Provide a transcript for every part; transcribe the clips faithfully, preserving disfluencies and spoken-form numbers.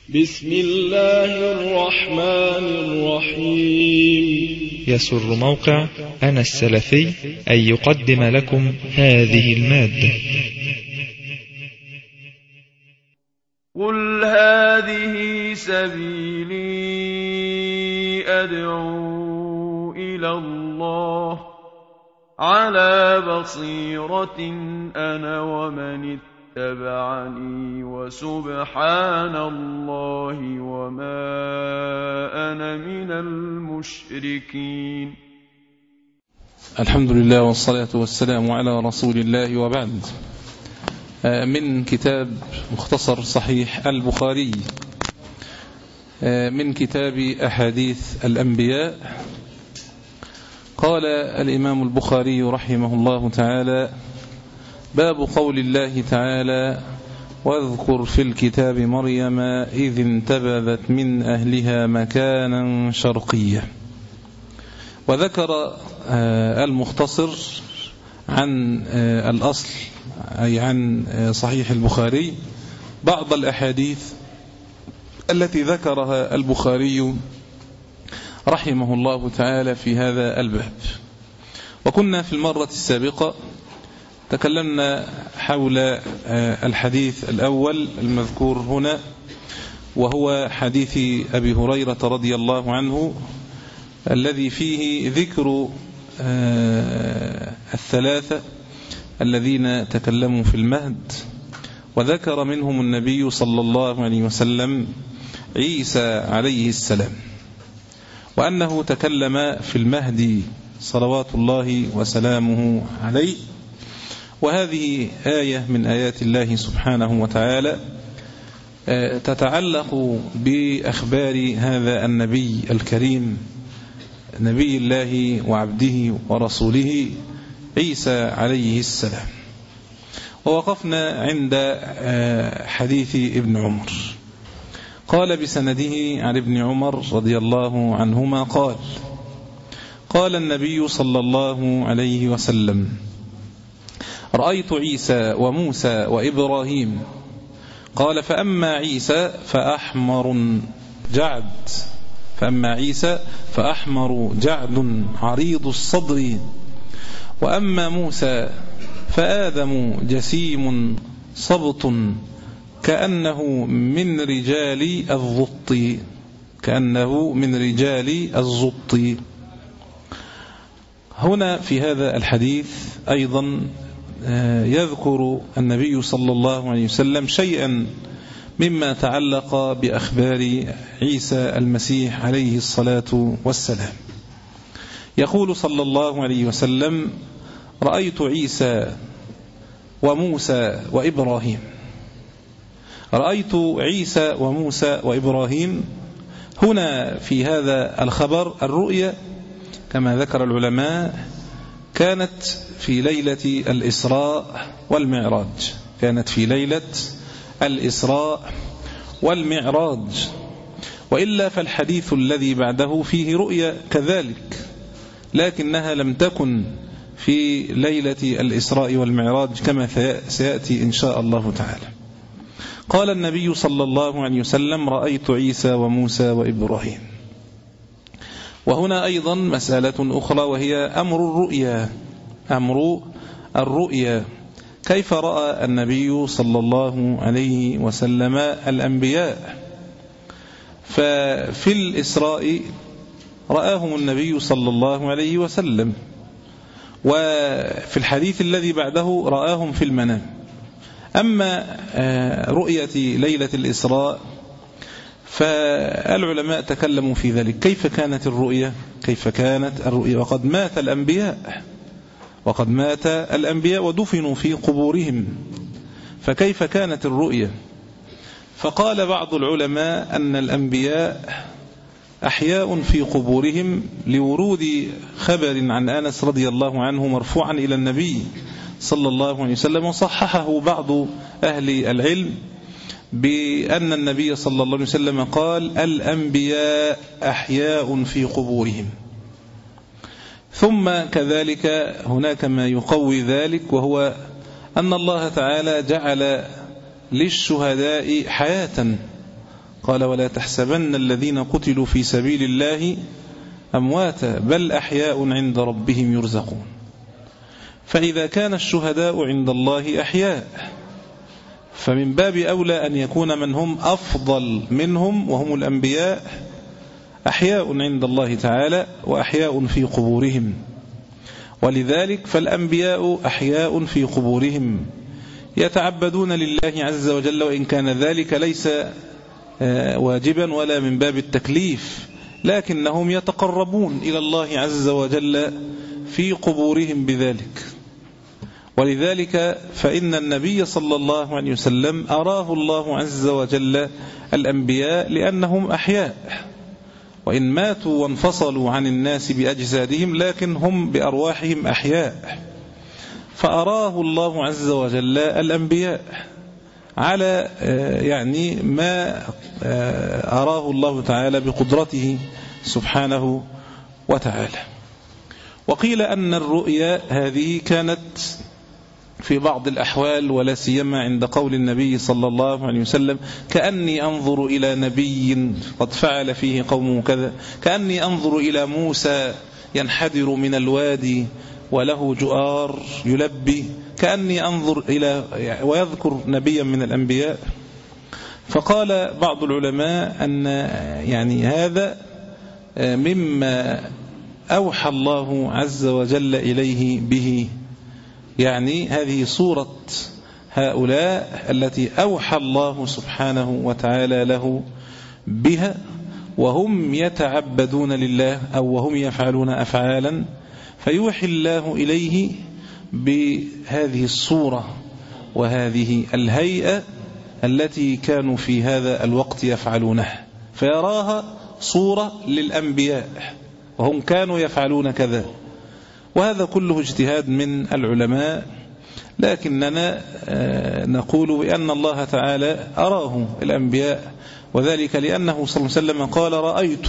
بسم الله الرحمن الرحيم. يسر موقع أنا السلفي أن يقدم لكم هذه المادة. قل هذه سبيلي أدعو إلى الله على بصيرة أنا ومن اتبعني وسبحان الله وما أنا من المشركين. الحمد لله والصلاة والسلام على رسول الله، وبعد. من كتاب مختصر صحيح البخاري، من كتاب أحاديث الأنبياء. قال الإمام البخاري رحمه الله تعالى: باب قول الله تعالى: واذكر في الكتاب مريم إذ انتبذت من أهلها مكانا شرقيا. وذكر المختصر عن الأصل، أي عن صحيح البخاري، بعض الأحاديث التي ذكرها البخاري رحمه الله تعالى في هذا الباب. وكنا في المرة السابقة تكلمنا حول الحديث الأول المذكور هنا، وهو حديث أبي هريرة رضي الله عنه، الذي فيه ذكر الثلاثة الذين تكلموا في المهد، وذكر منهم النبي صلى الله عليه وسلم عيسى عليه السلام، وأنه تكلم في المهد صلوات الله وسلامه عليه. وهذه آية من آيات الله سبحانه وتعالى تتعلق بأخبار هذا النبي الكريم، نبي الله وعبده ورسوله عيسى عليه السلام. ووقفنا عند حديث ابن عمر. قال بسنده عن ابن عمر رضي الله عنهما قال: قال النبي صلى الله عليه وسلم: رأيت عيسى وموسى وإبراهيم. قال: فأما عيسى فأحمر جعد فأما عيسى فأحمر جعد عريض الصدر، وأما موسى فآدم جسيم صبط كأنه من رجال الزط كأنه من رجال الزط. هنا في هذا الحديث أيضا يذكر النبي صلى الله عليه وسلم شيئا مما تعلق بأخبار عيسى المسيح عليه الصلاة والسلام. يقول صلى الله عليه وسلم: رأيت عيسى وموسى وإبراهيم. رأيت عيسى وموسى وإبراهيم هنا في هذا الخبر الرؤيا كما ذكر العلماء كانت في ليلة الإسراء والمعراج كانت في ليلة الإسراء والمعراج وإلا فالحديث الذي بعده فيه رؤيا كذلك، لكنها لم تكن في ليلة الإسراء والمعراج كما سيأتي إن شاء الله تعالى. قال النبي صلى الله عليه وسلم: رأيت عيسى وموسى وإبراهيم. وهنا أيضا مسألة أخرى، وهي أمر الرؤيا أمر الرؤيا كيف رأى النبي صلى الله عليه وسلم الأنبياء؟ ففي الإسراء رآهم النبي صلى الله عليه وسلم، وفي الحديث الذي بعده رآهم في المنام. أما رؤية ليلة الإسراء فالعلماء تكلموا في ذلك، كيف كانت الرؤية كيف كانت الرؤية وقد مات الأنبياء وقد مات الأنبياء ودفنوا في قبورهم، فكيف كانت الرؤية؟ فقال بعض العلماء أن الأنبياء أحياء في قبورهم لورود خبر عن أنس رضي الله عنه مرفوعا إلى النبي صلى الله عليه وسلم، وصححه بعض أهل العلم بأن النبي صلى الله عليه وسلم قال: الأنبياء أحياء في قبورهم. ثم كذلك هناك ما يقوي ذلك، وهو أن الله تعالى جعل للشهداء حياة. قال ولا تحسبن الذين قتلوا في سبيل الله أمواتا بل أحياء عند ربهم يرزقون. فإذا كان الشهداء عند الله أحياء فمن باب أولى أن يكون من هم أفضل منهم وهم الأنبياء أحياء عند الله تعالى وأحياء في قبورهم. ولذلك فالأنبياء أحياء في قبورهم يتعبدون لله عز وجل، وإن كان ذلك ليس واجبا ولا من باب التكليف، لكنهم يتقربون إلى الله عز وجل في قبورهم بذلك. ولذلك فإن النبي صلى الله عليه وسلم أراه الله عز وجل الأنبياء لأنهم أحياء، وإن ماتوا وانفصلوا عن الناس بأجسادهم لكن هم بأرواحهم أحياء. فأراه الله عز وجل الأنبياء على يعني ما أراه الله تعالى بقدرته سبحانه وتعالى. وقيل أن الرؤيا هذه كانت في بعض الأحوال ولا سيما عند قول النبي صلى الله عليه وسلم كأني أنظر إلى نبي قد فعل فيه قومه كذا، كأني أنظر إلى موسى ينحدر من الوادي وله جؤار يلبي، كأني أنظر إلى ويذكر نبيا من الأنبياء. فقال بعض العلماء أن يعني هذا مما أوحى الله عز وجل إليه به، يعني هذه صورة هؤلاء التي أوحى الله سبحانه وتعالى له بها، وهم يتعبدون لله أو وهم يفعلون أفعالا فيوحي الله إليه بهذه الصورة وهذه الهيئة التي كانوا في هذا الوقت يفعلونها، فيراها صورة للأنبياء وهم كانوا يفعلون كذا. وهذا كله اجتهاد من العلماء، لكننا نقول بأن الله تعالى أراه الأنبياء، وذلك لأنه صلى الله عليه وسلم قال رأيت،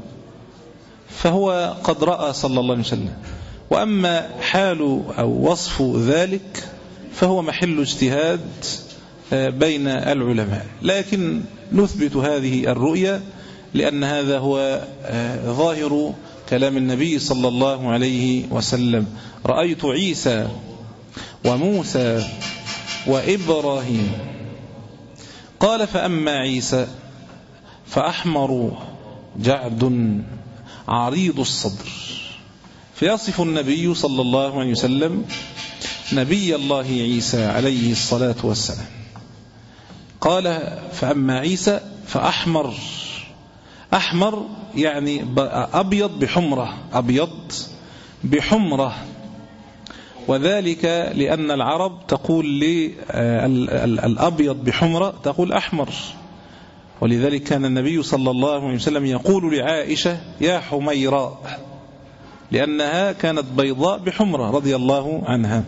فهو قد رأى صلى الله عليه وسلم. وأما حال أو وصف ذلك فهو محل اجتهاد بين العلماء، لكن نثبت هذه الرؤيا لأن هذا هو ظاهر كلام النبي صلى الله عليه وسلم. رأيت عيسى وموسى وإبراهيم. قال فأما عيسى فأحمر جعد عريض الصدر. فيصف النبي صلى الله عليه وسلم نبي الله عيسى عليه الصلاة والسلام. قال فأما عيسى فأحمر، أحمر يعني أبيض بحمرة، أبيض بحمرة، وذلك لأن العرب تقول للأبيض بحمرة تقول أحمر. ولذلك كان النبي صلى الله عليه وسلم يقول لعائشة يا حميراء، لأنها كانت بيضاء بحمرة رضي الله عنها.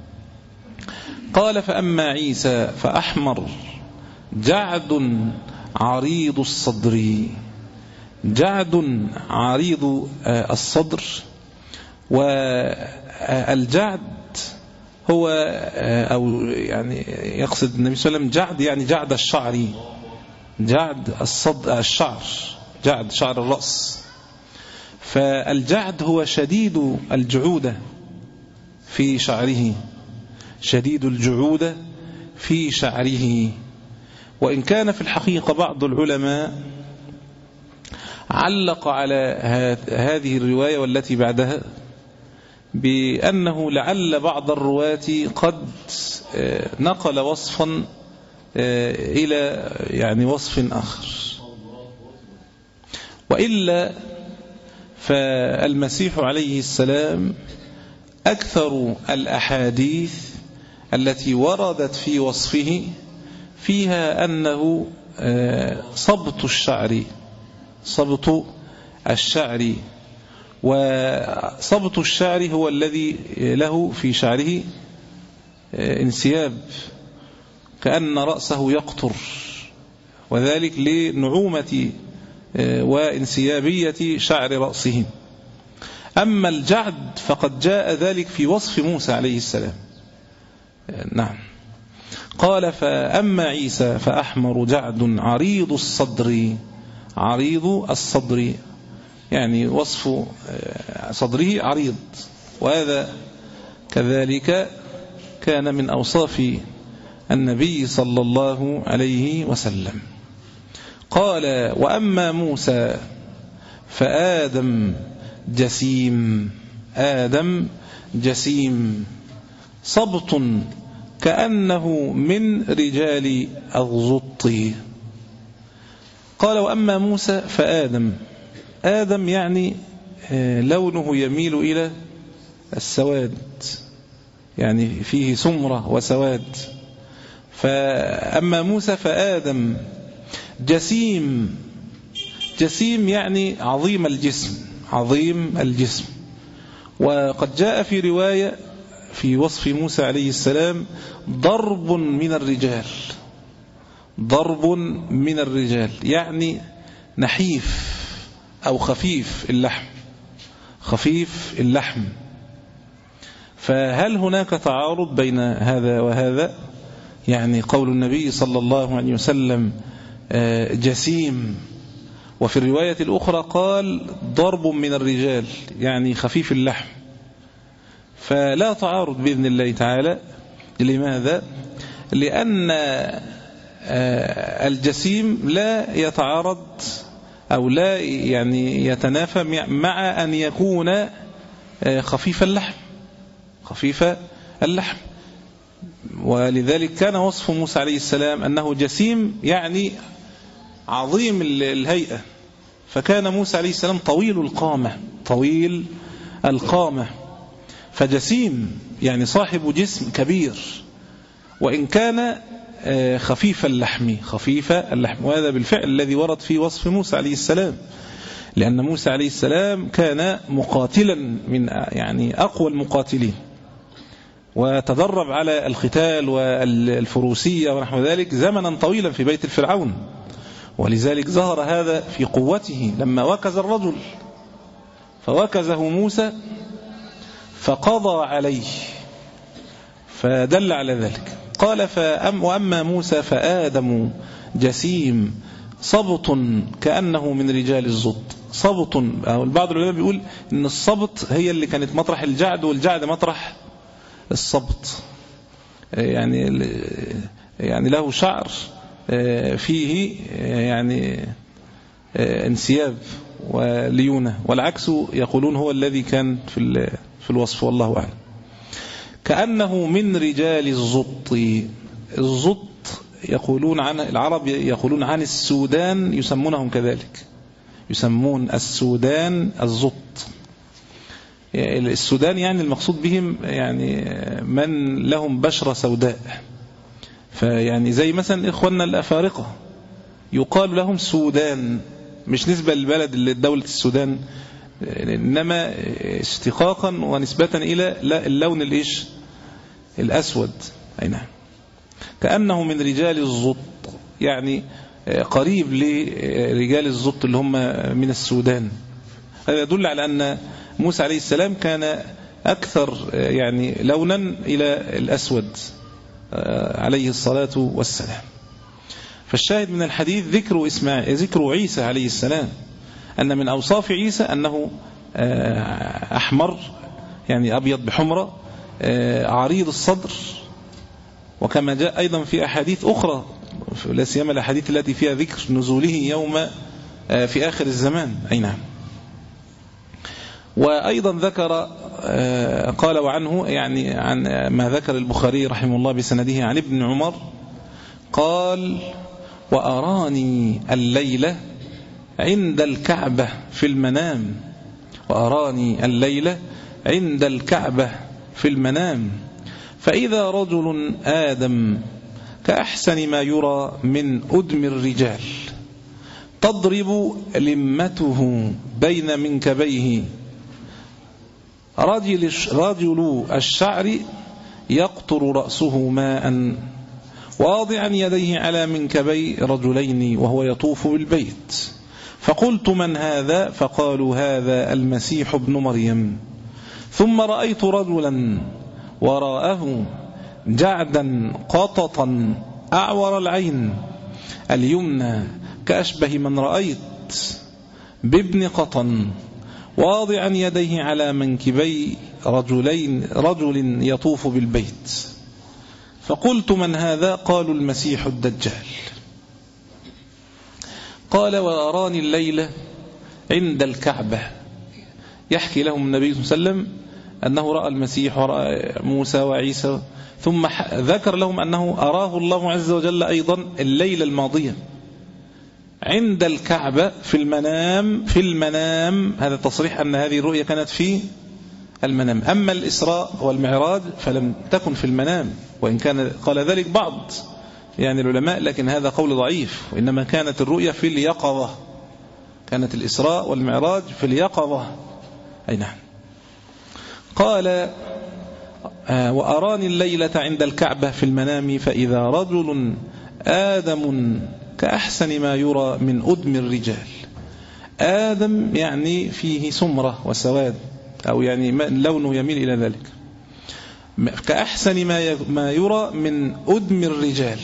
قال فأما عيسى فأحمر جعد عريض الصدر. جعد عريض الصدر، والجعد هو أو يعني يقصد النبي صلى الله عليه وسلم جعد يعني جعد الشعر، جعد الصد الشعر، جعد شعر الرأس. فالجعد هو شديد الجعودة في شعره، شديد الجعودة في شعره. وإن كان في الحقيقة بعض العلماء علق على هذه الرواية والتي بعدها بأنه لعل بعض الرواة قد نقل وصفا إلى يعني وصف آخر، وإلا فالمسيح عليه السلام أكثر الأحاديث التي وردت في وصفه فيها أنه صبط الشعر، صبط الشعر. وصبط الشعر هو الذي له في شعره انسياب كأن رأسه يقطر، وذلك لنعومة وانسيابية شعر رأسه. أما الجعد فقد جاء ذلك في وصف موسى عليه السلام. نعم. قال فأما عيسى فأحمر جعد عريض الصدر. عريض الصدر يعني وصف صدره عريض، وهذا كذلك كان من أوصاف النبي صلى الله عليه وسلم. قال وأما موسى فآدم جسيم. آدم جسيم صبط كأنه من رجال الزط. قال وأما موسى فآدم. آدم يعني لونه يميل إلى السواد، يعني فيه سمرة وسواد. فأما موسى فآدم جسيم. جسيم يعني عظيم الجسم، عظيم الجسم. وقد جاء في رواية في وصف موسى عليه السلام ضرب من الرجال. ضرب من الرجال يعني نحيف أو خفيف اللحم، خفيف اللحم. فهل هناك تعارض بين هذا وهذا؟ يعني قول النبي صلى الله عليه وسلم جسيم، وفي الرواية الأخرى قال ضرب من الرجال يعني خفيف اللحم. فلا تعارض بإذن الله تعالى. لماذا؟ لأن الجسيم لا يتعارض أو لا يعني يتنافى مع أن يكون خفيف اللحم، خفيف اللحم. ولذلك كان وصف موسى عليه السلام أنه جسيم يعني عظيم الهيئة. فكان موسى عليه السلام طويل القامة، طويل القامة، فجسيم يعني صاحب جسم كبير، وإن كان خفيف اللحم، خفيف اللحم. وهذا بالفعل الذي ورد في وصف موسى عليه السلام، لأن موسى عليه السلام كان مقاتلا من يعني أقوى المقاتلين، وتدرب على القتال والفروسية ونحو ذلك زمنا طويلا في بيت الفرعون. ولذلك ظهر هذا في قوته لما وكز الرجل، فوكزه موسى فقضى عليه، فدل على ذلك. قال فأم وأما موسى فآدم جسيم صبط كأنه من رجال الزط. صبط، البعض العلماء بيقول إن الصبط هي اللي كانت مطرح الجعد، والجعد مطرح الصبط. يعني يعني له شعر فيه يعني انسياب وليونة، والعكس يقولون هو الذي كان في في الوصف، والله أعلم. كأنه من رجال الزط. الزط يقولون عن العرب، يقولون عن السودان، يسمونهم كذلك، يسمون السودان الزط. السودان يعني المقصود بهم يعني من لهم بشرة سوداء، فيعني زي مثلا إخواننا الأفارقة يقال لهم سودان، مش نسبة للبلد اللي دولة السودان، إنما اشتقاقا ونسبة إلى اللون الإيش الأسود. أي نعم. كأنه من رجال الزط يعني قريب لرجال الزط اللي هم من السودان. هذا يدل على أن موسى عليه السلام كان أكثر يعني لونا إلى الأسود عليه الصلاة والسلام. فالشاهد من الحديث ذكر إسماعيل، ذكر عيسى عليه السلام، أن من أوصاف عيسى أنه أحمر يعني أبيض بحمرة، عريض الصدر. وكما جاء أيضا في أحاديث أخرى، لا سيما الأحاديث التي فيها ذكر نزوله يوم في آخر الزمان. أي نعم. وأيضا ذكر قال وعنه يعني عن ما ذكر البخاري رحمه الله بسنده عن ابن عمر قال وأراني الليلة عند الكعبة في المنام. وأراني الليلة عند الكعبة في المنام فإذا رجل آدم كأحسن ما يرى من أدم الرجال تضرب لمته بين منكبيه رجل, رجل الشعر يقطر رأسه ماء واضعا يديه على منكبي رجلين وهو يطوف بالبيت. فقلت من هذا؟ فقالوا هذا المسيح ابن مريم. ثم رأيت رجلا وراءه جعدا قططا أعور العين اليمنى كأشبه من رأيت بابن قطن واضعا يديه على منكبي رجلين رجل يطوف بالبيت. فقلت من هذا؟ قالوا المسيح الدجال. قال وأراني الليلة عند الكعبة. يحكي لهم النبي صلى الله عليه وسلم أنه رأى المسيح ورأى موسى وعيسى، ثم ذكر لهم أنه أراه الله عز وجل أيضا الليلة الماضية عند الكعبة في المنام. في المنام هذا تصريح أن هذه الرؤية كانت في المنام. أما الإسراء والمعراج فلم تكن في المنام، وإن كان قال ذلك بعض يعني العلماء، لكن هذا قول ضعيف، وإنما كانت الرؤية في اليقظة. كانت الإسراء والمعراج في اليقظة. أي نعم. قال وأراني الليلة عند الكعبة في المنام فإذا رجل آدم كأحسن ما يرى من أدم الرجال. آدم يعني فيه سمرة وسواد، أو يعني لونه يميل إلى ذلك. كأحسن ما يرى من أدم الرجال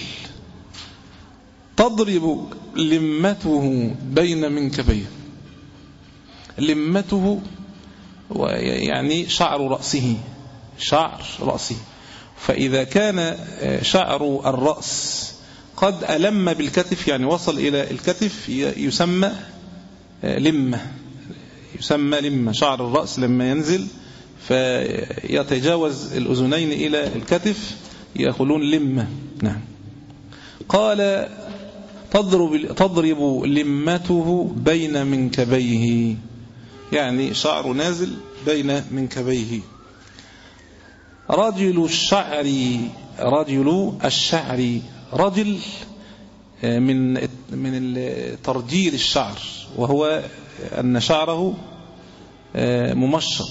تضرب لمته بين منكبيه. لمته يعني شعر رأسه، شعر رأسه. فإذا كان شعر الرأس قد ألم بالكتف، يعني وصل إلى الكتف، يسمى لمة. يسمى لمة. شعر الرأس لما ينزل فيتجاوز الأذنين إلى الكتف يقولون لمة. نعم. قال تضرب, تضرب لمته بين منكبيه، يعني شعر نازل بين منكبيه. رجل الشعر رجل الشعر رجل من من ترجيل الشعر، وهو أن شعره ممشط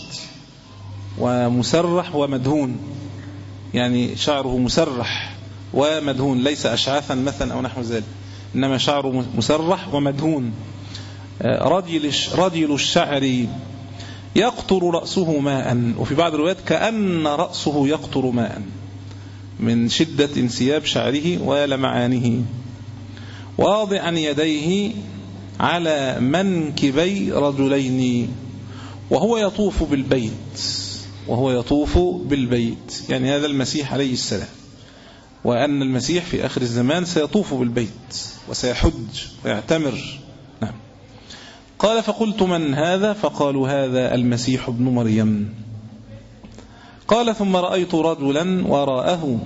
ومسرح ومدهون، يعني شعره مسرح ومدهون، ليس أشعاثا مثلا أو نحو ذلك، إنما شعره مسرح ومدهون. رجل رجل الشعر يقطر رأسه ماء، وفي بعض الروايات كأن رأسه يقطر ماء من شدة انسياب شعره ولمعانه. واضعا يديه على منكبي رجلين وهو يطوف بالبيت. وهو يطوف بالبيت يعني هذا المسيح عليه السلام، وأن المسيح في آخر الزمان سيطوف بالبيت وسيحج ويعتمر. نعم. قال فقلت من هذا؟ فقالوا هذا المسيح ابن مريم. قال ثم رأيت رجلا وراءه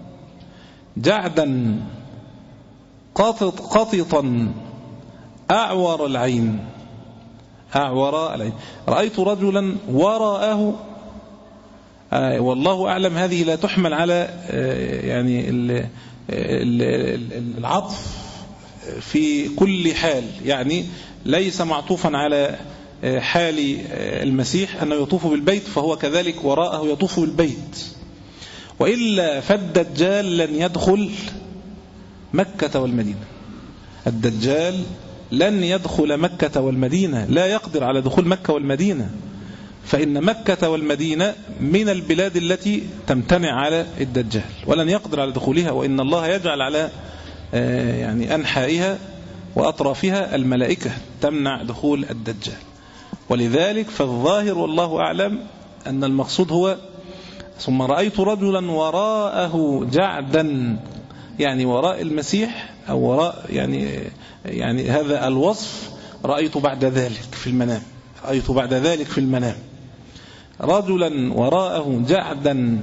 جعدا قطط قططا أعور العين. أعور العين. رأيت رجلا وراءه، آه والله أعلم هذه لا تحمل على آه يعني ال ال العطف في كل حال، يعني ليس معطوفا على حال المسيح أنه يطوف بالبيت فهو كذلك وراءه يطوف بالبيت، وإلا فالدجال لن يدخل مكة والمدينة. الدجال لن يدخل مكة والمدينة، لا يقدر على دخول مكة والمدينة، فإن مكة والمدينة من البلاد التي تمتنع على الدجال ولن يقدر على دخولها، وإن الله يجعل على يعني أنحائها وأطرافها الملائكة تمنع دخول الدجال. ولذلك فالظاهر والله أعلم أن المقصود هو ثم رأيت رجلا وراءه جعدا، يعني وراء المسيح أو وراء يعني يعني هذا الوصف رأيت بعد ذلك في المنام. رأيت بعد ذلك في المنام رجلا وراءه جعدا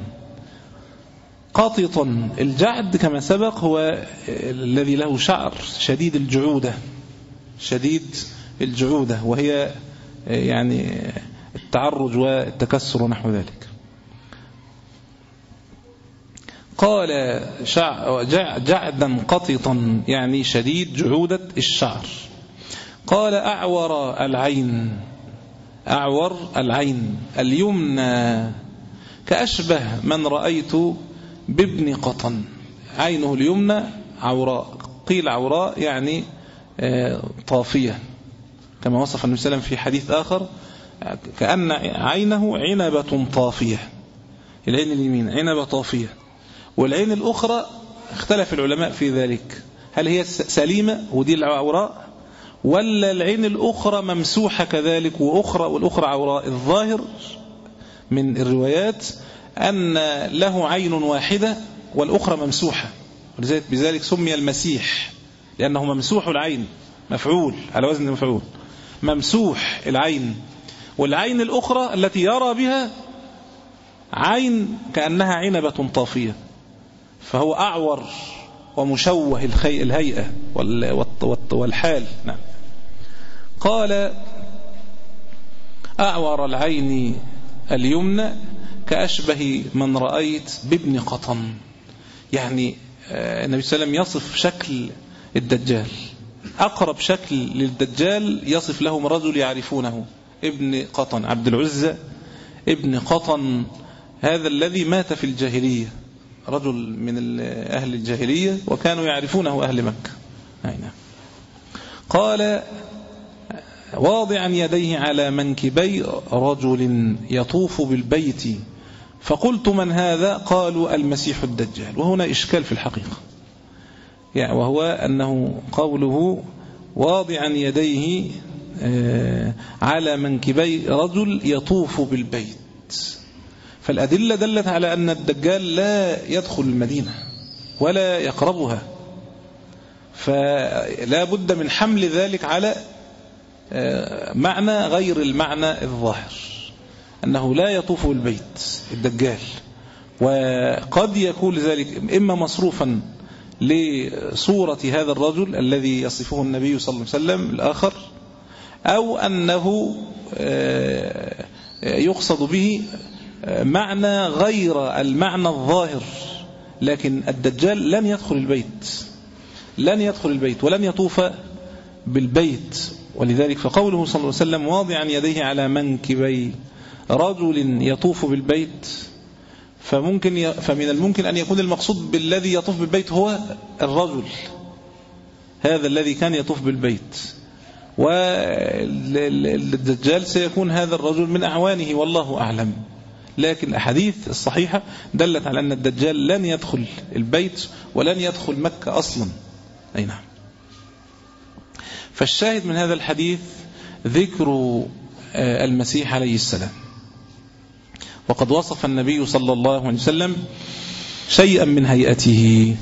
قططا. الجعد كما سبق هو الذي له شعر شديد الجعودة، شديد الجعودة، وهي يعني التعرج والتكسر ونحو ذلك. قال جعدا قططا يعني شديد جعودة الشعر. قال أعور العين. أعور العين اليمنى كأشبه من رأيت بابن قطن. عينه اليمنى عوراء، قيل عوراء يعني طافية، كما وصف النبي صلى الله عليه وسلم في حديث آخر كأن عينه عنبة طافية. العين اليمين عنبة طافية. والعين الأخرى اختلف العلماء في ذلك، هل هي سليمة ودي العوراء، ولا العين الأخرى ممسوحة كذلك وأخرى والأخرى عوراء؟ الظاهر من الروايات أن له عين واحدة والأخرى ممسوحة، بذلك سمي المسيح لأنه ممسوح العين، مفعول على وزن مفعول، ممسوح العين. والعين الأخرى التي يرى بها عين كأنها عنبة طافية، فهو أعور ومشوه الهيئة والحال. نعم. قال أعور العين اليمنى كأشبه من رأيت بابن قطن، يعني النبي صلى الله عليه وسلم يصف شكل الدجال، أقرب شكل للدجال يصف لهم رجل يعرفونه، ابن قطن، عبد العزة ابن قطن، هذا الذي مات في الجاهلية، رجل من أهل الجاهلية وكانوا يعرفونه أهل مكة. نعم. قال واضعا يديه على منكبي رجل يطوف بالبيت، فقلت من هذا؟ قالوا المسيح الدجال. وهنا إشكال في الحقيقة، يعني وهو أنه قوله واضعا يديه على منكبي رجل يطوف بالبيت، فالأدلة دلت على أن الدجال لا يدخل المدينة ولا يقربها، فلا بد من حمل ذلك على معنى غير المعنى الظاهر، أنه لا يطوف بالبيت الدجال. وقد يكون ذلك إما مصروفا لصورة هذا الرجل الذي يصفه النبي صلى الله عليه وسلم الآخر، أو أنه يقصد به معنى غير المعنى الظاهر، لكن الدجال لن يدخل البيت، لن يدخل البيت ولن يطوف بالبيت. ولذلك فقوله صلى الله عليه وسلم واضعا يديه على منكبي رجل يطوف بالبيت، فممكن فمن الممكن أن يكون المقصود بالذي يطوف بالبيت هو الرجل هذا الذي كان يطوف بالبيت، والدجال سيكون هذا الرجل من أعوانه والله أعلم. لكن الأحاديث الصحيحة دلت على أن الدجال لن يدخل البيت ولن يدخل مكة أصلا. أي نعم. فالشاهد من هذا الحديث ذكر المسيح عليه السلام، وقد وصف النبي صلى الله عليه وسلم شيئا من هيئته،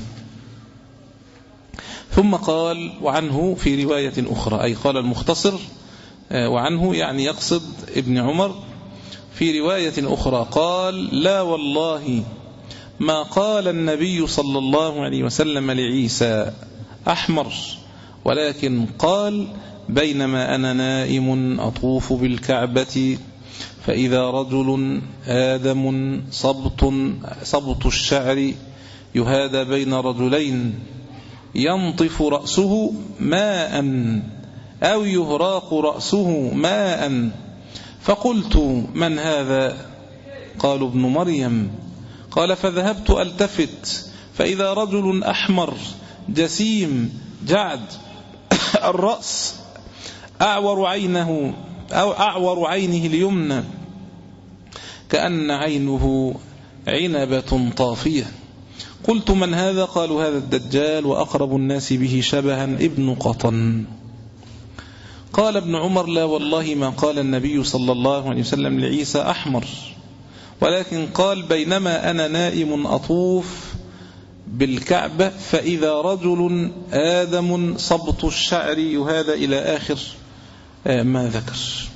ثم قال وعنه في رواية أخرى، أي قال المختصر وعنه يعني يقصد ابن عمر، في رواية أخرى قال لا والله ما قال النبي صلى الله عليه وسلم لعيسى أحمر، ولكن قال بينما أنا نائم أطوف بالكعبة فإذا رجل آدم صبط, صبط الشعر يهادى بين رجلين ينطف رأسه ماء أو يهراق رأسه ماء، فقلت من هذا؟ قالوا ابن مريم. قال فذهبت ألتفت فإذا رجل أحمر جسيم جعد الرأس أعور عينه أو أعور عينه اليمنى كأن عينه عنبة طافية. قلت من هذا؟ قالوا هذا الدجال وأقرب الناس به شبها ابن قطن. قال ابن عمر لا والله ما قال النبي صلى الله عليه وسلم لعيسى أحمر، ولكن قال بينما أنا نائم أطوف بالكعبة فإذا رجل آدم صبط الشعر يهذا إلى آخر ما ذكر.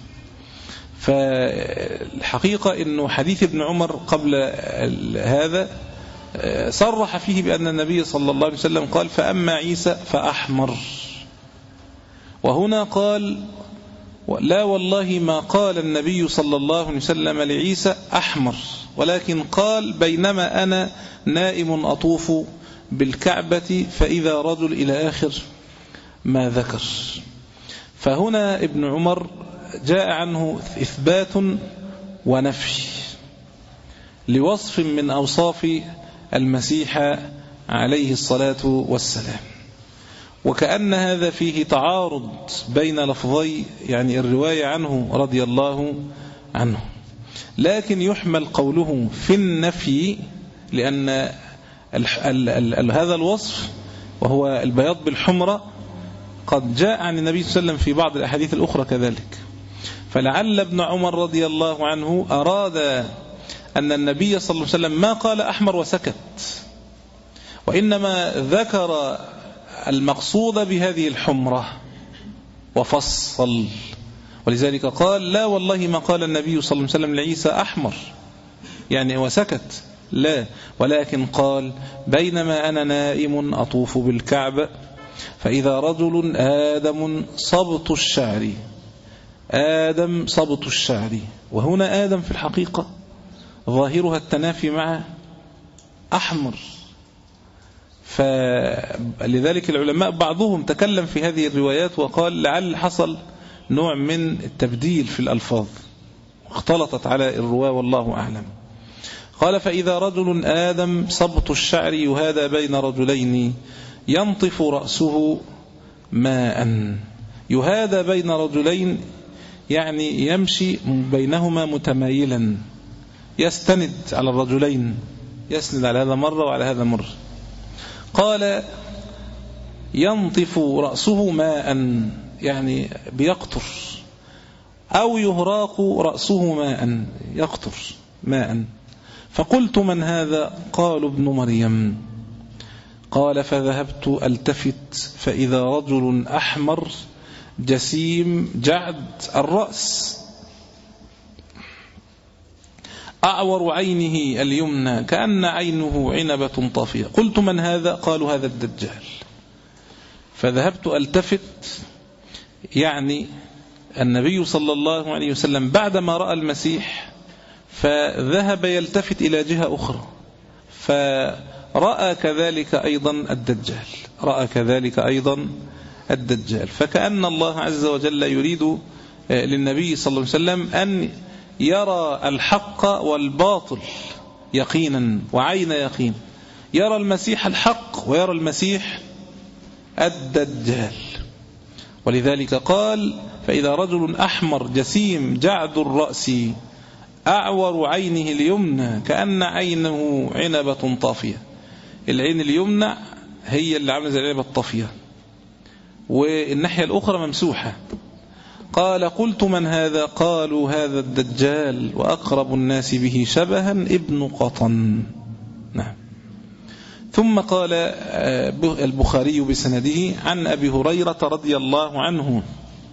فالحقيقة أنه حديث ابن عمر قبل هذا صرح فيه بأن النبي صلى الله عليه وسلم قال فأما عيسى فأحمر، وهنا قال لا والله ما قال النبي صلى الله عليه وسلم لعيسى أحمر، ولكن قال بينما أنا نائم أطوف بالكعبة فإذا رجل إلى آخر ما ذكر. فهنا ابن عمر جاء عنه إثبات ونفي لوصف من أوصاف المسيح عليه الصلاة والسلام، وكأن هذا فيه تعارض بين لفظي يعني الرواية عنه رضي الله عنه، لكن يحمل قوله في النفي لأن ال ال ال ال هذا الوصف وهو البياض بالحمرة قد جاء عن النبي صلى الله عليه وسلم في بعض الأحاديث الأخرى كذلك. فلعل ابن عمر رضي الله عنه أراد أن النبي صلى الله عليه وسلم ما قال أحمر وسكت، وإنما ذكر المقصود بهذه الحمرة وفصل، ولذلك قال لا والله ما قال النبي صلى الله عليه وسلم لعيسى أحمر يعني وسكت، لا، ولكن قال بينما أنا نائم أطوف بالكعبة فإذا رجل آدم صبط الشعر، آدم صبط الشعر، وهنا آدم في الحقيقة ظاهرها التنافي مع أحمر. فلذلك العلماء بعضهم تكلم في هذه الروايات وقال لعل حصل نوع من التبديل في الألفاظ اختلطت على الرواة والله أعلم. قال فإذا رجل آدم صبط الشعر يهادى بين رجلين ينطف رأسه ماء. يهادى بين رجلين يعني يمشي بينهما متمايلا، يستند على الرجلين، يسند على هذا مرة وعلى هذا مرة. قال ينطف رأسه ماء يعني بيقطر، أو يهراق رأسه ماء يقطر ماء. فقلت من هذا؟ قالوا ابن مريم. قال فذهبت ألتفت فإذا رجل أحمر جسيم جعد الرأس أعور عينه اليمنى كأن عينه عنبة طافية. قلت من هذا؟ قالوا هذا الدجال. فذهبت ألتفت يعني النبي صلى الله عليه وسلم بعدما رأى المسيح فذهب يلتفت إلى جهة أخرى فرأى كذلك أيضا الدجال، رأى كذلك أيضا الدجال. فكأن الله عز وجل يريد للنبي صلى الله عليه وسلم أن يرى الحق والباطل يقينا وعين يقين، يرى المسيح الحق ويرى المسيح الدجال. ولذلك قال فإذا رجل أحمر جسيم جعد الرأس أعور عينه اليمنى كأن عينه عنبة طافية. العين اليمنى هي اللي عامله زي العنبة الطافية والناحية الأخرى ممسوحة. قال قلت من هذا؟ قالوا هذا الدجال وأقرب الناس به شبها ابن قطن. نعم. ثم قال البخاري بسنده عن أبي هريرة رضي الله عنه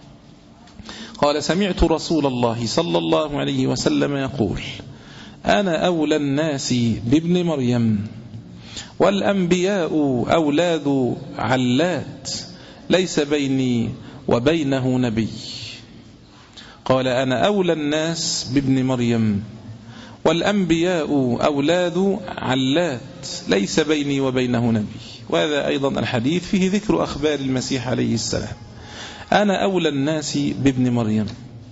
قال سمعت رسول الله صلى الله عليه وسلم يقول أنا أولى الناس بابن مريم والأنبياء أولاد علات ليس بيني وبينه نبي. قال أنا أولى الناس بابن مريم والأنبياء أولاد علات ليس بيني وبينه نبي. وهذا أيضا الحديث فيه ذكر أخبار المسيح عليه السلام. أنا أولى الناس بابن مريم،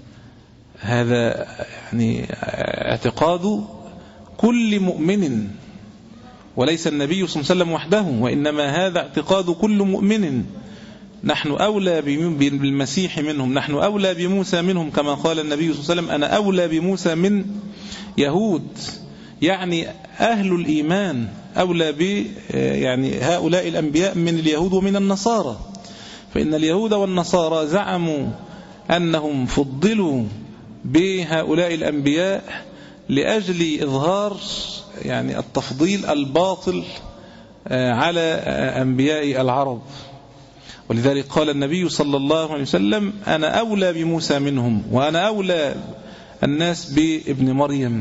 هذا يعني اعتقاد كل مؤمن وليس النبي صلى الله عليه وسلم وحده، وإنما هذا اعتقاد كل مؤمن. نحن أولى بالمسيح منهم، نحن أولى بموسى منهم، كما قال النبي صلى الله عليه وسلم أنا أولى بموسى من يهود، يعني أهل الإيمان أولى ب يعني هؤلاء الأنبياء من اليهود ومن النصارى. فإن اليهود والنصارى زعموا أنهم فضلوا بهؤلاء الأنبياء لأجل إظهار يعني التفضيل الباطل على أنبياء العرب. ولذلك قال النبي صلى الله عليه وسلم أنا أولى بموسى منهم وأنا أولى الناس بابن مريم.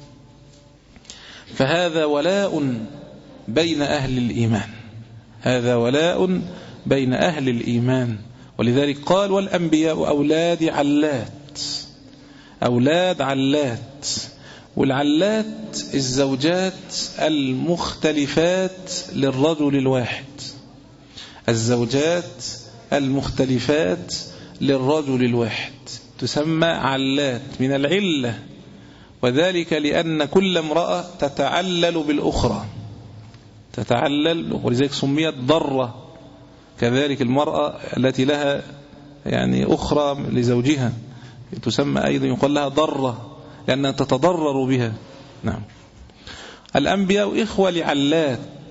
فهذا ولاء بين أهل الإيمان، هذا ولاء بين أهل الإيمان. ولذلك قال والأنبياء أولاد علات، أولاد علات. والعلات الزوجات المختلفات للرجل الواحد، الزوجات المختلفات للرجل الواحد تسمى علات من العلة، وذلك لأن كل امرأة تتعلل بالأخرى، تتعلل، ولذلك سميت ضرة. كذلك المرأة التي لها يعني أخرى لزوجها تسمى أيضا يقال لها ضرة لأنها تتضرر بها. نعم. الأنبياء إخوة لعلات،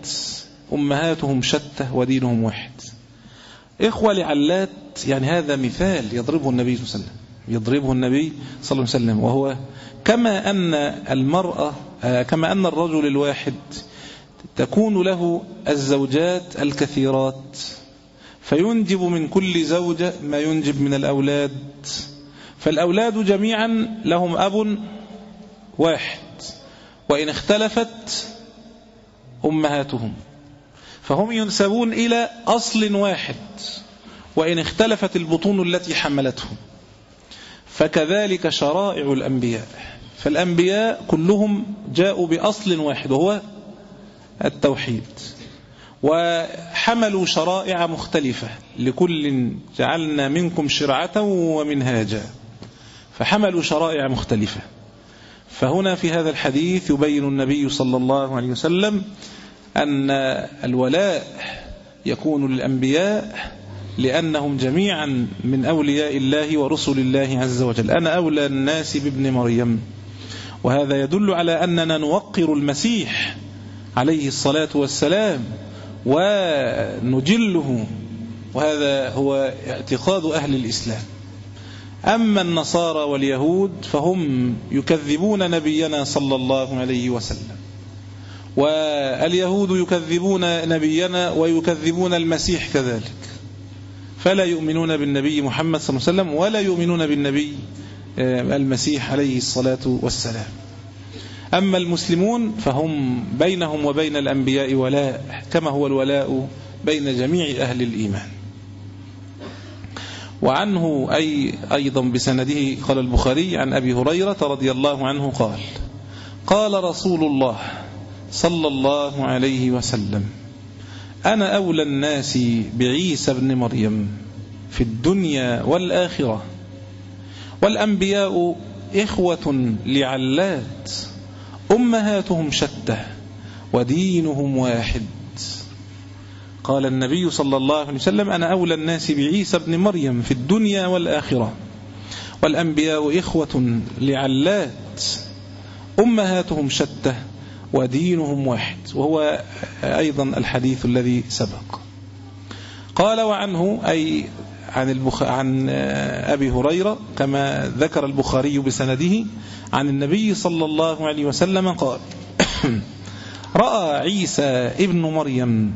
أمهاتهم شتى ودينهم واحد. إخوة لعلات، يعني هذا مثال يضربه النبي صلى الله عليه وسلم يضربه النبي صلى الله عليه وسلم، وهو كما أن المرأة كما أن الرجل الواحد تكون له الزوجات الكثيرات فينجب من كل زوجة ما ينجب من الأولاد، فالأولاد جميعا لهم أب واحد، وإن اختلفت أمهاتهم فهم ينسبون إلى أصل واحد، وإن اختلفت البطون التي حملتهم. فكذلك شرائع الأنبياء، فالأنبياء كلهم جاءوا بأصل واحد وهو التوحيد، وحملوا شرائع مختلفة، لكل جعلنا منكم شرعة ومنهاجا، فحملوا شرائع مختلفة. فهنا في هذا الحديث يبين النبي صلى الله عليه وسلم أن الولاء يكون للأنبياء لأنهم جميعا من أولياء الله ورسل الله عز وجل. أنا أولى الناس بابن مريم، وهذا يدل على أننا نوقر المسيح عليه الصلاة والسلام ونجله، وهذا هو اعتقاد أهل الإسلام. أما النصارى واليهود فهم يكذبون نبينا صلى الله عليه وسلم، واليهود يكذبون نبينا ويكذبون المسيح كذلك، فلا يؤمنون بالنبي محمد صلى الله عليه وسلم ولا يؤمنون بالنبي المسيح عليه الصلاة والسلام. أما المسلمون فهم بينهم وبين الأنبياء ولاء، كما هو الولاء بين جميع أهل الإيمان. وعنه أي أيضا بسنده قال البخاري عن أبي هريرة رضي الله عنه قال: قال رسول الله صلى الله عليه وسلم: أنا أولى الناس بعيسى بن مريم في الدنيا والآخرة، والأنبياء إخوة لعلات أمهاتهم شتى ودينهم واحد. قال النبي صلى الله عليه وسلم: أنا أولى الناس بعيسى بن مريم في الدنيا والآخرة، والأنبياء إخوة لعلات أمهاتهم شتى ودينهم واحد، وهو أيضا الحديث الذي سبق. قال: وعنه أي عن, البخ... عن أبي هريرة كما ذكر البخاري بسنده عن النبي صلى الله عليه وسلم قال: رأى عيسى ابن مريم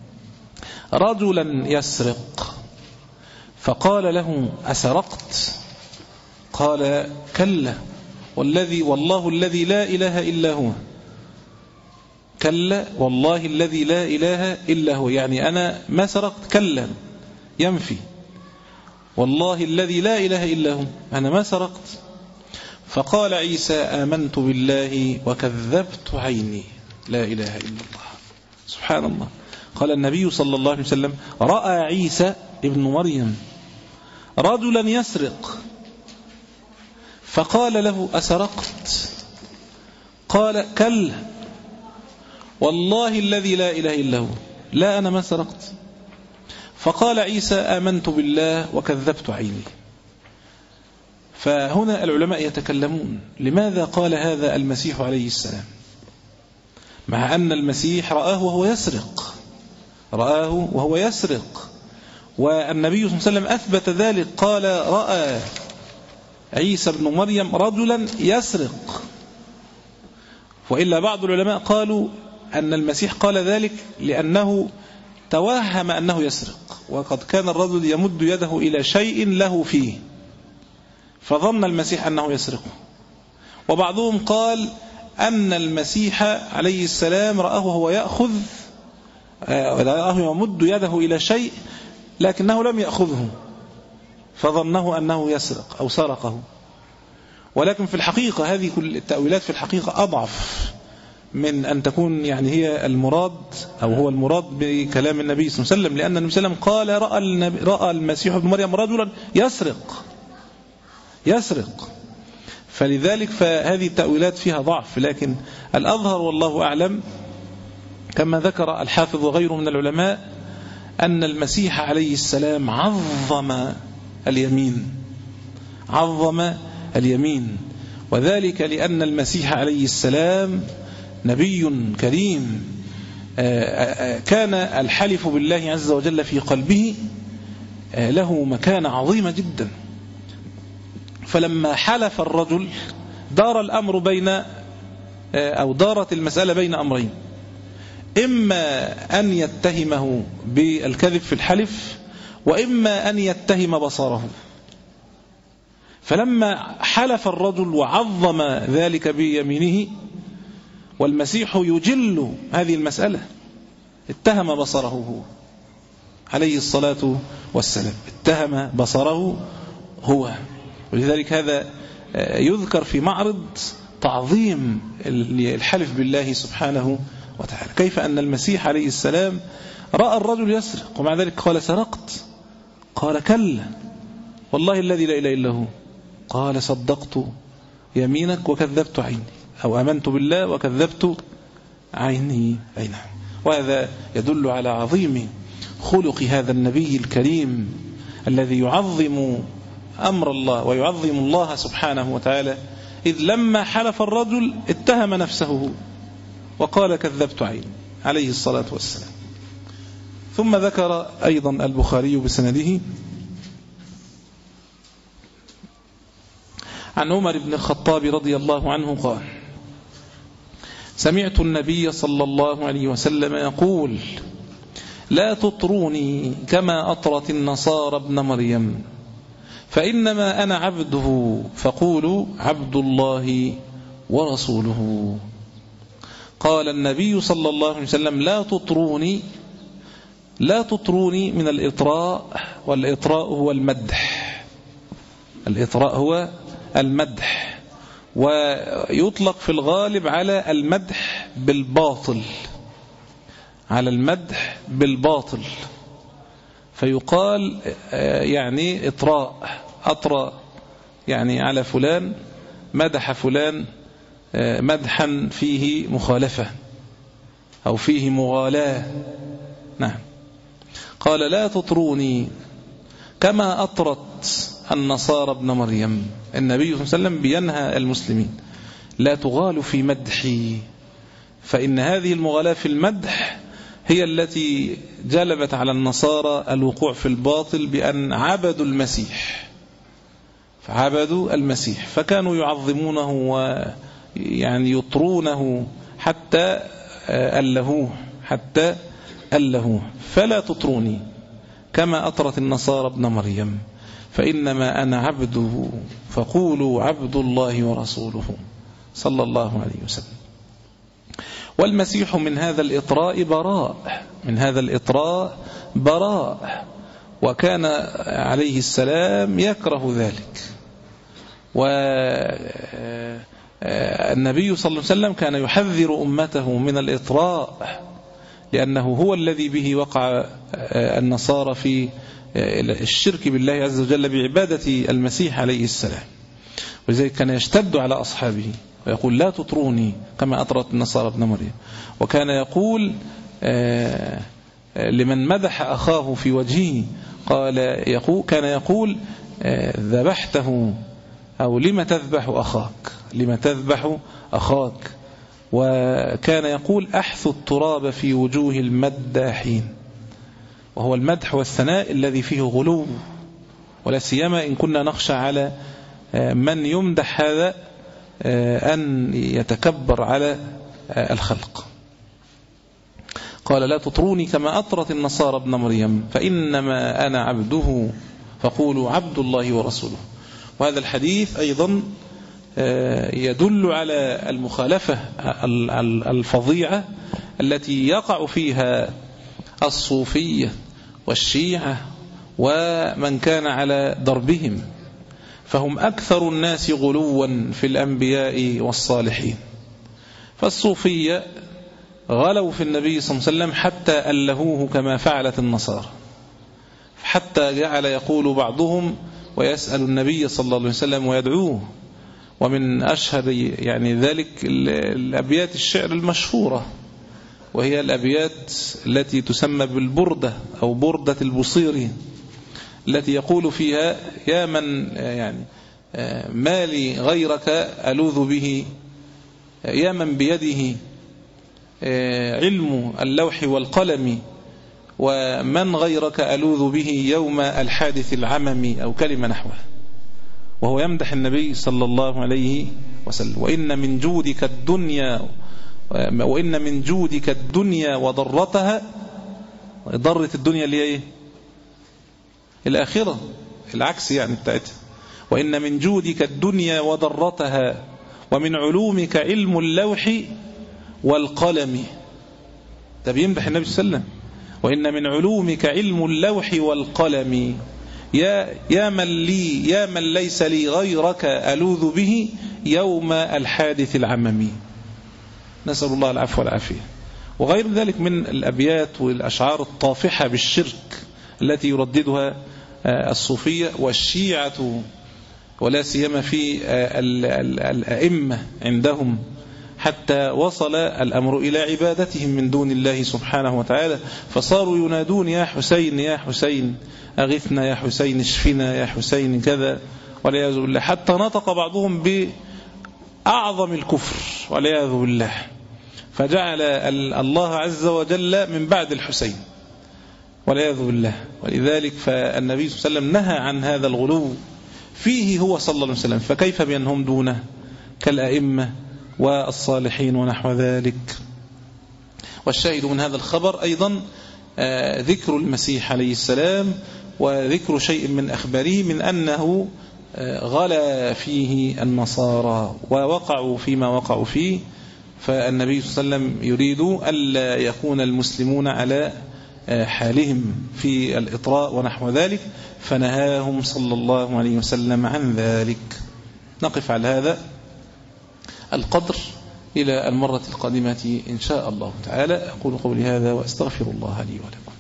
رجلا يسرق فقال له: أسرقت؟ قال: كلا والذي والله الذي لا إله إلا هو. كلا والله الذي لا إله إلا هو، يعني أنا ما سرقت. كلا ينفي، والله الذي لا إله إلا هو أنا ما سرقت. فقال عيسى: آمنت بالله وكذبت عيني، لا إله إلا الله. سبحان الله. قال النبي صلى الله عليه وسلم: رأى عيسى ابن مريم رجلا يسرق فقال له: أسرقت؟ قال: كلا والله الذي لا إله إلا هو، لا أنا ما سرقت. فقال عيسى: آمنت بالله وكذبت عيني. فهنا العلماء يتكلمون: لماذا قال هذا المسيح عليه السلام مع أن المسيح رآه وهو يسرق؟ رآه وهو يسرق، والنبي صلى الله عليه وسلم أثبت ذلك، قال: رأى عيسى بن مريم رجلا يسرق. وإلا بعض العلماء قالوا أن المسيح قال ذلك لأنه توهم أنه يسرق، وقد كان الرجل يمد يده إلى شيء له فيه فظن المسيح أنه يسرقه. وبعضهم قال أن المسيح عليه السلام رآه وهو يأخذ رآه يمد يده إلى شيء لكنه لم يأخذه فظنه أنه يسرق أو سرقه. ولكن في الحقيقة هذه كل التأويلات في الحقيقة أضعف من أن تكون يعني هي المراد أو هو المراد بكلام النبي صلى الله عليه وسلم، لأن النبي صلى الله عليه وسلم قال: رأى, النبي رأى المسيح ابن مريم رجلا يسرق يسرق فلذلك فهذه التأويلات فيها ضعف. لكن الأظهر والله أعلم كما ذكر الحافظ وغيره من العلماء أن المسيح عليه السلام عظم اليمين عظم اليمين وذلك لأن المسيح عليه السلام نبي كريم كان الحلف بالله عز وجل في قلبه له مكانة عظيمة جدا. فلما حلف الرجل دار الأمر بين أو دارت المسألة بين أمرين: إما أن يتهمه بالكذب في الحلف، وإما أن يتهم بصره. فلما حلف الرجل وعظم ذلك بيمينه، والمسيح يجل هذه المسألة، اتهم بصره هو عليه الصلاة والسلام، اتهم بصره هو. ولذلك هذا يذكر في معرض تعظيم الحلف بالله سبحانه وتعالى، كيف أن المسيح عليه السلام رأى الرجل يسرق ومع ذلك قال: سرقت؟ قال: كلا والله الذي لا إله إلا هو. قال: صدقت يمينك وكذبت عيني، أو آمنت بالله وكذبت عيني. أي نعم. وهذا يدل على عظيم خلق هذا النبي الكريم الذي يعظم أمر الله ويعظم الله سبحانه وتعالى، إذ لما حلف الرجل اتهم نفسه وقال: كذبت عيني عليه الصلاة والسلام. ثم ذكر أيضا البخاري بسنده عن عمر بن الخطاب رضي الله عنه قال: سمعت النبي صلى الله عليه وسلم يقول: لا تطروني كما أطرت النصارى ابن مريم، فإنما أنا عبده فقولوا عبد الله ورسوله. قال النبي صلى الله عليه وسلم: لا تطروني. لا تطروني من الإطراء، والإطراء هو المدح. الإطراء هو المدح، ويطلق في الغالب على المدح بالباطل، على المدح بالباطل، فيقال يعني إطراء، أطرى يعني على فلان، مدح فلان مدحا فيه مخالفة أو فيه مغالاة. نعم. قال: لا تطروني كما أطرت النصارى ابن مريم. النبي صلى الله عليه وسلم بينهى المسلمين: لا تغالوا في مدحي، فإن هذه المغالاة في المدح هي التي جلبت على النصارى الوقوع في الباطل بأن عبدوا المسيح، فعبدوا المسيح فكانوا يعظمونه ويعني يطرونه حتى ألهوه حتى ألهوه. فلا تطروني كما أطرت النصارى ابن مريم، فإنما أنا عبده فقولوا عبد الله ورسوله صلى الله عليه وسلم. والمسيح من هذا الإطراء براء، من هذا الإطراء براء، وكان عليه السلام يكره ذلك. والنبي صلى الله عليه وسلم كان يحذر أمته من الإطراء، لأنه هو الذي به وقع النصارى في الشرك بالله عز وجل بعبادة المسيح عليه السلام. ولذلك كان يشتد على أصحابه ويقول: لا تطروني كما أطرت النصارى ابن مريم. وكان يقول لمن مدح أخاه في وجهه، قال يقول كان يقول: ذبحته، أو لما تذبح أخاك، لما تذبح أخاك. وكان يقول: أحثوا التراب في وجوه المداحين، وهو المدح والثناء الذي فيه غلو، ولا سيما إن كنا نخشى على من يمدح هذا أن يتكبر على الخلق. قال: لا تطروني كما أطرت النصارى ابن مريم، فإنما أنا عبده فقولوا عبد الله ورسوله. وهذا الحديث أيضا يدل على المخالفة الفظيعة التي يقع فيها الصوفية والشيعة ومن كان على دربهم، فهم أكثر الناس غلوا في الأنبياء والصالحين. فالصوفية غلوا في النبي صلى الله عليه وسلم حتى ألهوه كما فعلت النصارى، حتى جعل يقول بعضهم ويسأل النبي صلى الله عليه وسلم ويدعوه. ومن أشهر يعني ذلك الأبيات الشعر المشهورة، وهي الأبيات التي تسمى بالبردة أو بردة البصيري، التي يقول فيها: يا من يعني ما لي غيرك ألوذ به، يا من بيده علم اللوح والقلم ومن غيرك ألوذ به يوم الحادث العمم أو كلمة نحوه، وهو يمدح النبي صلى الله عليه وسلم. وإن من جودك الدنيا وإن من جودك الدنيا وضرتها، ضرة الدنيا اللي هي ايه؟ الآخرة، العكس يعني بتاعتها. وإن من جودك الدنيا وضرتها ومن علومك علم اللوح والقلم. ده بيمدح النبي صلى الله عليه وسلم. وإن من علومك علم اللوح والقلم يا يا من لي يا من ليس لي غيرك ألوذ به يوم الحادث العممي. نسأل الله العفو والعافية. وغير ذلك من الأبيات والأشعار الطافحة بالشرك التي يرددها الصوفية والشيعة، ولا سيما في الأئمة عندهم، حتى وصل الأمر إلى عبادتهم من دون الله سبحانه وتعالى، فصاروا ينادون يا حسين يا حسين أغثنا يا حسين اشفنا يا حسين كذا والعياذ بالله، حتى نطق بعضهم بأعظم الكفر والعياذ بالله، فجعل الله عز وجل من بعد الحسين والعياذ بالله. ولذلك فالنبي صلى الله عليه وسلم نهى عن هذا الغلو فيه هو صلى الله عليه وسلم، فكيف بأنهم دونه كالأئمة والصالحين ونحو ذلك. والشاهد من هذا الخبر أيضا ذكر المسيح عليه السلام وذكر شيء من أخباره من أنه غلا فيه النصارى ووقعوا فيما وقعوا فيه، فالنبي صلى الله عليه وسلم يريد ألا يكون المسلمون على حالهم في الإطراء ونحو ذلك، فنهاهم صلى الله عليه وسلم عن ذلك. نقف على هذا القدر إلى المرة القادمة إن شاء الله تعالى. أقول قولي هذا وأستغفر الله لي ولكم.